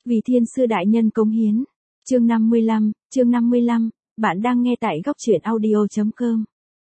Vì thiên sư đại nhân cống hiến. Chương 55, bạn đang nghe tại góc truyện audio.com.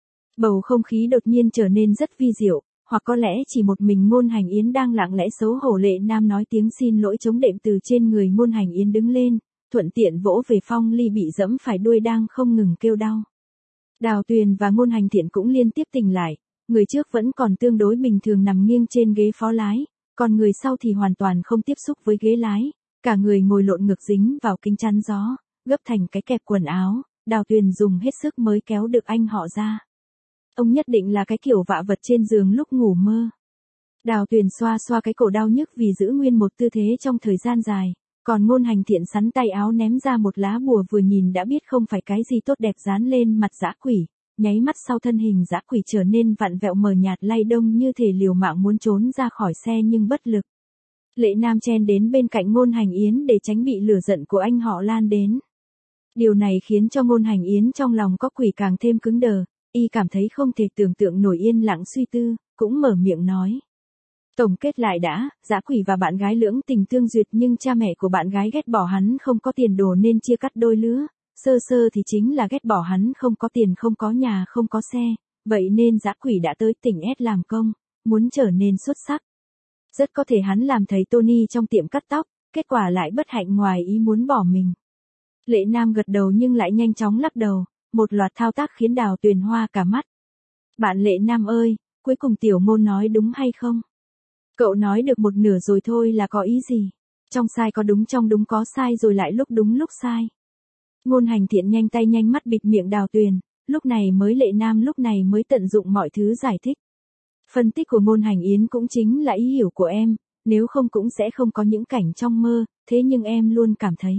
Bầu không khí đột nhiên trở nên rất vi diệu, hoặc có lẽ chỉ một mình Ngôn Hành Yến đang lặng lẽ xấu hổ. Lệ Nam nói tiếng xin lỗi chống đệm từ trên người Ngôn Hành Yến đứng lên, thuận tiện vỗ về Phong Ly bị dẫm phải đuôi đang không ngừng kêu đau. Đào Tuyền và Ngôn Hành Thiện cũng liên tiếp tỉnh lại, người trước vẫn còn tương đối bình thường nằm nghiêng trên ghế phó lái, còn người sau thì hoàn toàn không tiếp xúc với ghế lái, cả người ngồi lộn ngược dính vào kính chắn gió, gấp thành cái kẹp quần áo. Đào Tuyền dùng hết sức mới kéo được anh họ ra. Ông nhất định là cái kiểu vạ vật trên giường lúc ngủ mơ. Đào Tuyền xoa xoa cái cổ đau nhức vì giữ nguyên một tư thế trong thời gian dài, còn Ngôn Hành Thiện sắn tay áo ném ra một lá bùa vừa nhìn đã biết không phải cái gì tốt đẹp dán lên mặt dã quỷ, nháy mắt sau thân hình dã quỷ trở nên vặn vẹo mờ nhạt lay đông như thể liều mạng muốn trốn ra khỏi xe nhưng bất lực. Lệ Nam chen đến bên cạnh Ngôn Hành Yến để tránh bị lửa giận của anh họ lan đến. Điều này khiến cho Ngôn Hành Yến trong lòng có quỷ càng thêm cứng đờ, y cảm thấy không thể tưởng tượng nổi, yên lặng suy tư, cũng mở miệng nói. Tổng kết lại đã, dã quỷ và bạn gái lưỡng tình tương duyệt nhưng cha mẹ của bạn gái ghét bỏ hắn không có tiền đồ nên chia cắt đôi lứa, sơ sơ thì chính là ghét bỏ hắn không có tiền, không có nhà, không có xe, vậy nên dã quỷ đã tới tỉnh S làm công, muốn trở nên xuất sắc. Rất có thể hắn làm thầy Tony trong tiệm cắt tóc, kết quả lại bất hạnh ngoài ý muốn bỏ mình. Lệ Nam gật đầu nhưng lại nhanh chóng lắc đầu, một loạt thao tác khiến Đào Tuyền hoa cả mắt. Bạn Lệ Nam ơi, cuối cùng tiểu Ngôn nói đúng hay không? Cậu nói được một nửa rồi thôi là có ý gì? Trong sai có đúng, trong đúng có sai, rồi lại lúc đúng lúc sai. Ngôn Hành Thiện nhanh tay nhanh mắt bịt miệng Đào Tuyền, lúc này mới Lệ Nam lúc này mới tận dụng mọi thứ giải thích. Phân tích của Ngôn Hành Yến cũng chính là ý hiểu của em, nếu không cũng sẽ không có những cảnh trong mơ, thế nhưng em luôn cảm thấy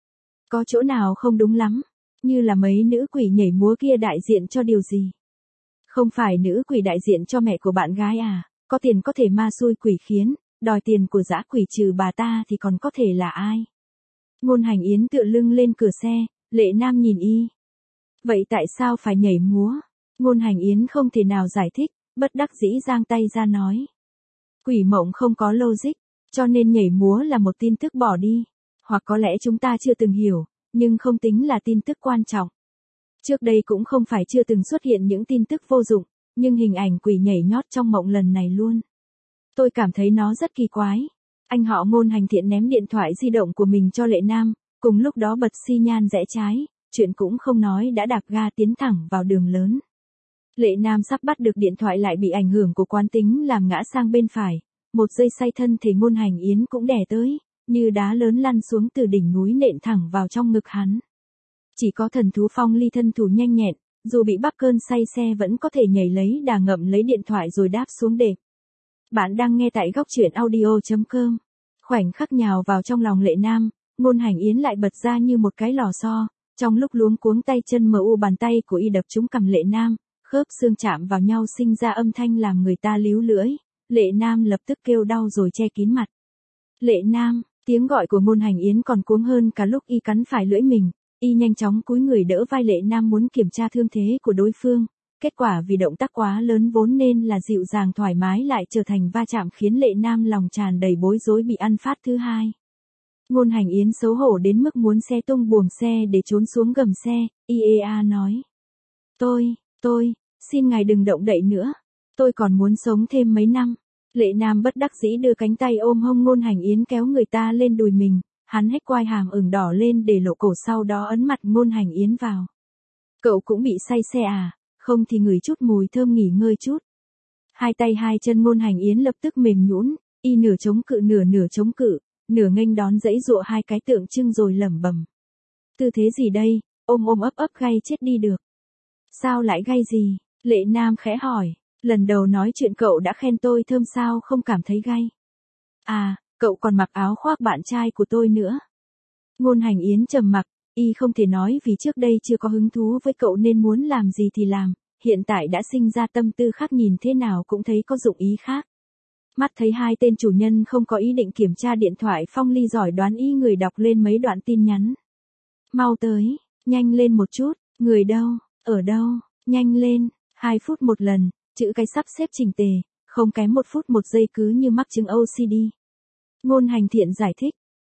có chỗ nào không đúng lắm, như là mấy nữ quỷ nhảy múa kia đại diện cho điều gì? Không phải nữ quỷ đại diện cho mẹ của bạn gái à? Có tiền có thể ma xui quỷ khiến, đòi tiền của dã quỷ trừ bà ta thì còn có thể là ai? Ngôn Hành Yến tựa lưng lên cửa xe, Lệ Nam nhìn y. Vậy tại sao phải nhảy múa? Ngôn Hành Yến không thể nào giải thích, bất đắc dĩ giang tay ra nói. Quỷ mộng không có logic, cho nên nhảy múa là một tin tức bỏ đi. Hoặc có lẽ chúng ta chưa từng hiểu, nhưng không tính là tin tức quan trọng. Trước đây cũng không phải chưa từng xuất hiện những tin tức vô dụng, nhưng hình ảnh quỷ nhảy nhót trong mộng lần này luôn. Tôi cảm thấy nó rất kỳ quái. Anh họ Ngôn Hành Thiện ném điện thoại di động của mình cho Lệ Nam, cùng lúc đó bật xi nhan rẽ trái, chuyện cũng không nói đã đạp ga tiến thẳng vào đường lớn. Lệ Nam sắp bắt được điện thoại lại bị ảnh hưởng của quán tính làm ngã sang bên phải, một giây say thân thể Ngôn Hành Yến cũng đè tới, như đá lớn lăn xuống từ đỉnh núi nện thẳng vào trong ngực hắn. Chỉ có thần thú Phong Ly thân thủ nhanh nhẹn, dù bị bắt cơn say xe vẫn có thể nhảy lấy đà ngậm lấy điện thoại rồi đáp xuống đệm. Bạn đang nghe tại góc truyện audio.com. Khoảnh khắc nhào vào trong lòng Lệ Nam, Ngôn Hành Yến lại bật ra như một cái lò xo, trong lúc luống cuống tay chân mờ u bàn tay của y đập trúng cằm Lệ Nam, khớp xương chạm vào nhau sinh ra âm thanh làm người ta líu lưỡi, Lệ Nam lập tức kêu đau rồi che kín mặt. Lệ Nam, tiếng gọi của Ngôn Hành Yến còn cuống hơn cả lúc y cắn phải lưỡi mình, y nhanh chóng cúi người đỡ vai Lệ Nam muốn kiểm tra thương thế của đối phương, kết quả vì động tác quá lớn vốn nên là dịu dàng thoải mái lại trở thành va chạm khiến Lệ Nam lòng tràn đầy bối rối bị ăn phát thứ hai. Ngôn Hành Yến xấu hổ đến mức muốn xé tung buồng xe để trốn xuống gầm xe, IEA nói. Tôi, xin ngài đừng động đậy nữa, tôi còn muốn sống thêm mấy năm. Lệ Nam bất đắc dĩ đưa cánh tay ôm hông Ngôn Hành Yến kéo người ta lên đùi mình, hắn hét quai hàm ửng đỏ lên để lộ cổ sau đó ấn mặt Ngôn Hành Yến vào. Cậu cũng bị say xe à, không thì ngửi chút mùi thơm nghỉ ngơi chút. Hai tay hai chân Ngôn Hành Yến lập tức mềm nhũn, y nửa chống cự nửa chống cự, nửa nghênh đón dãy dụa hai cái tượng trưng rồi lẩm bẩm. Tư thế gì đây, ôm ấp gay chết đi được. Sao lại gay gì? Lệ Nam khẽ hỏi, lần đầu nói chuyện cậu đã khen tôi thơm sao không cảm thấy gay. À, cậu còn mặc áo khoác bạn trai của tôi nữa. Ngôn Hành Yến trầm mặc, y không thể nói vì trước đây chưa có hứng thú với cậu nên muốn làm gì thì làm, hiện tại đã sinh ra tâm tư khác nhìn thế nào cũng thấy có dụng ý khác. Mắt thấy hai tên chủ nhân không có ý định kiểm tra điện thoại, Phong Ly giỏi đoán ý người đọc lên mấy đoạn tin nhắn. Mau tới, nhanh lên một chút, người đâu, ở đâu, nhanh lên, 2 phút một lần, chữ cái sắp xếp chỉnh tề, không kém 1 phút 1 giây cứ như mắc chứng OCD. Ngôn Hành Thiện giải thích,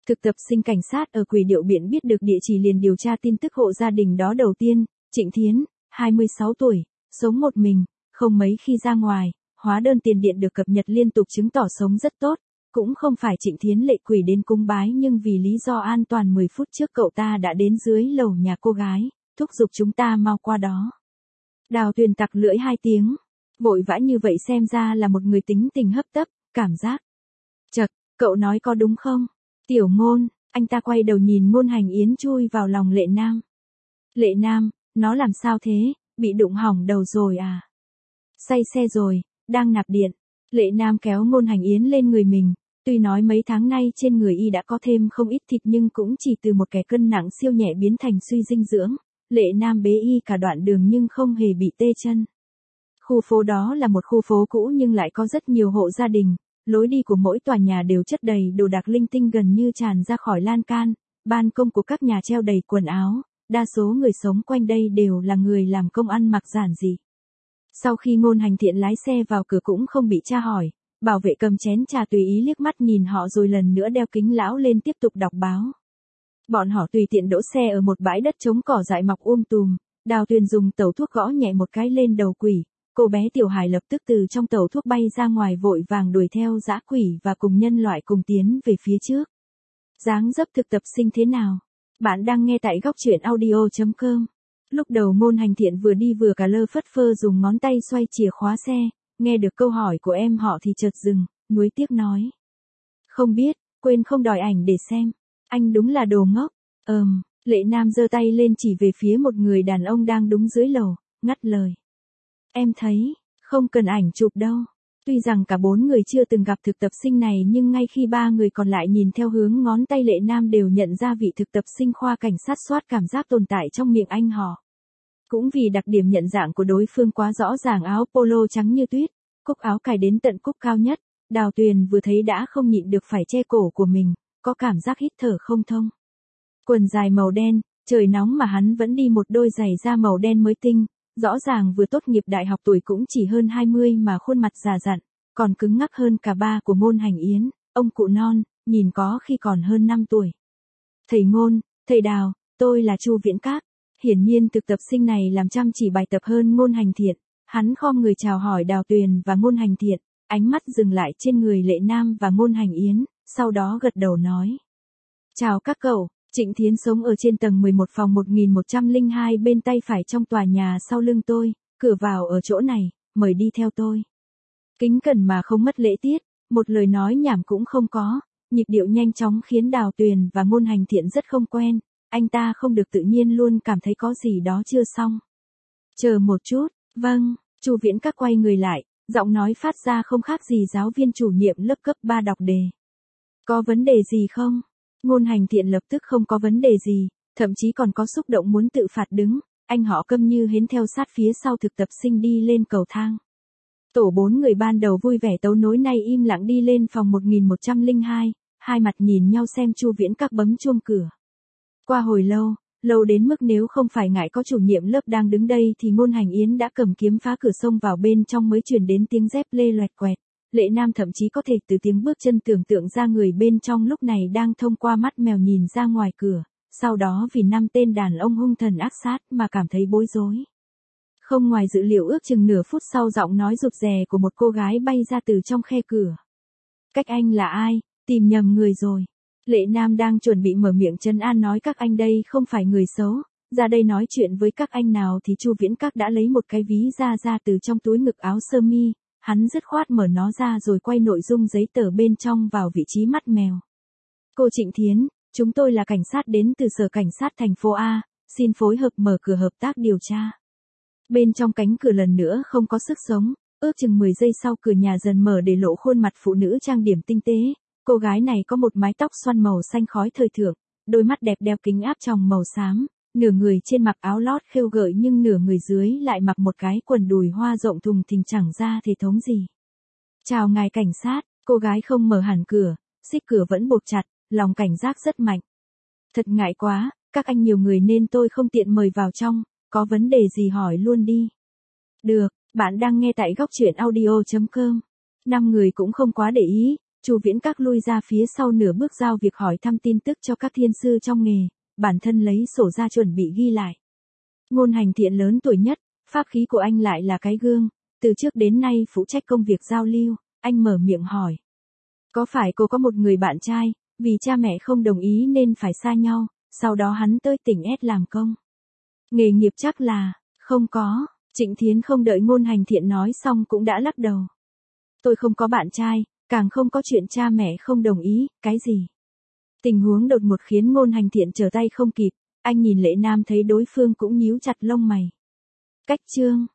Thực tập sinh cảnh sát ở Quỷ Điệu Biển biết được địa chỉ liền điều tra tin tức hộ gia đình đó đầu tiên, Trịnh Thiến, 26 tuổi, sống một mình, không mấy khi ra ngoài, hóa đơn tiền điện được cập nhật liên tục chứng tỏ sống rất tốt. Cũng không phải Trịnh Thiến lệ quỷ đến cúng bái nhưng vì lý do an toàn 10 phút trước cậu ta đã đến dưới lầu nhà cô gái, thúc giục chúng ta mau qua đó. Đào Tuyền tặc lưỡi 2 tiếng, vội vã như vậy xem ra là một người tính tình hấp tấp, cảm giác. Chật, cậu nói có đúng không? Tiểu Ngôn, anh ta quay đầu nhìn Ngôn Hành Yến chui vào lòng Lệ Nam. Lệ Nam, nó làm sao thế, bị đụng hỏng đầu rồi à? Say xe rồi, đang nạp điện. Lệ Nam kéo Ngôn Hành Yến lên người mình. Tuy nói mấy tháng nay trên người y đã có thêm không ít thịt nhưng cũng chỉ từ một kẻ cân nặng siêu nhẹ biến thành suy dinh dưỡng. Lệ Nam bế y cả đoạn đường nhưng không hề bị tê chân. Khu phố đó là một khu phố cũ nhưng lại có rất nhiều hộ gia đình. Lối đi của mỗi tòa nhà đều chất đầy đồ đạc linh tinh gần như tràn ra khỏi lan can. Ban công của các nhà treo đầy quần áo. Đa số người sống quanh đây đều là người làm công ăn mặc giản dị. Sau khi Ngôn Hành Thiện lái xe vào cửa cũng không bị tra hỏi. Bảo vệ cầm chén trà tùy ý liếc mắt nhìn họ rồi lần nữa đeo kính lão lên tiếp tục đọc báo. Bọn họ tùy tiện đỗ xe ở một bãi đất trống cỏ dại mọc tùm. Đào Tuyền dùng tẩu thuốc gõ nhẹ một cái lên đầu quỷ. Cô bé Tiểu Hải lập tức từ trong tẩu thuốc bay ra ngoài vội vàng đuổi theo dã quỷ và cùng nhân loại cùng tiến về phía trước. Dáng dấp thực tập sinh thế nào? Bạn đang nghe tại góc truyện audio.com. Lúc đầu Ngôn Hành Thiện vừa đi vừa cả lơ phất phơ dùng ngón tay xoay chìa khóa xe. Nghe được câu hỏi của em họ thì chợt dừng, nuối tiếc nói. Không biết, quên không đòi ảnh để xem. Anh đúng là đồ ngốc. Lệ Nam giơ tay lên chỉ về phía một người đàn ông đang đứng dưới lầu, ngắt lời. Em thấy, không cần ảnh chụp đâu. Tuy rằng cả 4 người chưa từng gặp thực tập sinh này nhưng ngay khi 3 người còn lại nhìn theo hướng ngón tay Lệ Nam đều nhận ra vị thực tập sinh khoa cảnh sát soát cảm giác tồn tại trong miệng anh họ. Cũng vì đặc điểm nhận dạng của đối phương quá rõ ràng, áo polo trắng như tuyết, cúc áo cài đến tận cúc cao nhất, Đào Tuyền vừa thấy đã không nhịn được phải che cổ của mình, có cảm giác hít thở không thông. Quần dài màu đen, trời nóng mà hắn vẫn đi một đôi giày da màu đen mới tinh, rõ ràng vừa tốt nghiệp đại học tuổi cũng chỉ hơn 20 mà khuôn mặt già dặn, còn cứng ngắc hơn cả ba của Ngôn Hành Yến, ông cụ non, nhìn có khi còn hơn 5 tuổi. Thầy Ngôn, thầy Đào, tôi là Chu Viễn Các. Hiển nhiên thực tập sinh này làm chăm chỉ bài tập hơn Ngôn Hành Thiện, hắn khom người chào hỏi Đào Tuyền và Ngôn Hành Thiện, ánh mắt dừng lại trên người Lệ Nam và Ngôn Hành Yến, sau đó gật đầu nói. Chào các cậu, Trịnh Thiến sống ở trên tầng 11 phòng 1102 bên tay phải trong tòa nhà sau lưng tôi, cửa vào ở chỗ này, mời đi theo tôi. Kính cẩn mà không mất lễ tiết, một lời nói nhảm cũng không có, nhịp điệu nhanh chóng khiến Đào Tuyền và Ngôn Hành Thiện rất không quen. Anh ta không được tự nhiên luôn cảm thấy có gì đó chưa xong. Chờ một chút, vâng, Chu Viễn Các quay người lại, giọng nói phát ra không khác gì giáo viên chủ nhiệm lớp cấp 3 đọc đề. Có vấn đề gì không? Ngôn Hành Thiện lập tức không có vấn đề gì, thậm chí còn có xúc động muốn tự phạt đứng, anh họ câm như hến theo sát phía sau thực tập sinh đi lên cầu thang. Tổ 4 người ban đầu vui vẻ tấu nối nay im lặng đi lên phòng 1102, hai mặt nhìn nhau xem Chu Viễn Các bấm chuông cửa. Qua hồi lâu đến mức nếu không phải ngại có chủ nhiệm lớp đang đứng đây thì Ngôn Hành Yến đã cầm kiếm phá cửa xông vào bên trong mới truyền đến tiếng dép lê loẹt quẹt. Lệ Nam thậm chí có thể từ tiếng bước chân tưởng tượng ra người bên trong lúc này đang thông qua mắt mèo nhìn ra ngoài cửa, sau đó vì 5 tên đàn ông hung thần ác sát mà cảm thấy bối rối. Không ngoài dự liệu ước chừng nửa phút sau giọng nói rụt rè của một cô gái bay ra từ trong khe cửa. Các anh là ai, tìm nhầm người rồi. Lệ Nam đang chuẩn bị mở miệng trấn an nói các anh đây không phải người xấu, ra đây nói chuyện với các anh nào thì Chu Viễn Các đã lấy một cái ví ra từ trong túi ngực áo sơ mi, hắn dứt khoát mở nó ra rồi quay nội dung giấy tờ bên trong vào vị trí mắt mèo. Cô Trịnh Thiến, chúng tôi là cảnh sát đến từ Sở Cảnh sát thành phố A, xin phối hợp mở cửa hợp tác điều tra. Bên trong cánh cửa lần nữa không có sức sống, ước chừng 10 giây sau cửa nhà dần mở để lộ khuôn mặt phụ nữ trang điểm tinh tế. Cô gái này có một mái tóc xoăn màu xanh khói thời thượng, đôi mắt đẹp đeo kính áp tròng màu xám, nửa người trên mặc áo lót khêu gợi nhưng nửa người dưới lại mặc một cái quần đùi hoa rộng thùng thình chẳng ra thể thống gì. Chào ngài cảnh sát, cô gái không mở hẳn cửa, xích cửa vẫn buộc chặt, lòng cảnh giác rất mạnh. Thật ngại quá, các anh nhiều người nên tôi không tiện mời vào trong, có vấn đề gì hỏi luôn đi. Được, bạn đang nghe tại góc truyện audio.com. 5 người cũng không quá để ý. Chu Viễn Các lui ra phía sau nửa bước giao việc hỏi thăm tin tức cho các thiên sư trong nghề, bản thân lấy sổ ra chuẩn bị ghi lại. Ngôn Hành Thiện lớn tuổi nhất, pháp khí của anh lại là cái gương, từ trước đến nay phụ trách công việc giao lưu, anh mở miệng hỏi. Có phải cô có một người bạn trai, vì cha mẹ không đồng ý nên phải xa nhau, sau đó hắn tới tỉnh S làm công? Nghề nghiệp chắc là, không có, Trịnh Thiến không đợi Ngôn Hành Thiện nói xong cũng đã lắc đầu. Tôi không có bạn trai, càng không có chuyện cha mẹ không đồng ý, cái gì? Tình huống đột ngột khiến Ngôn Hành Thiện trở tay không kịp, anh nhìn Lệ Nam thấy đối phương cũng nhíu chặt lông mày. Cách chương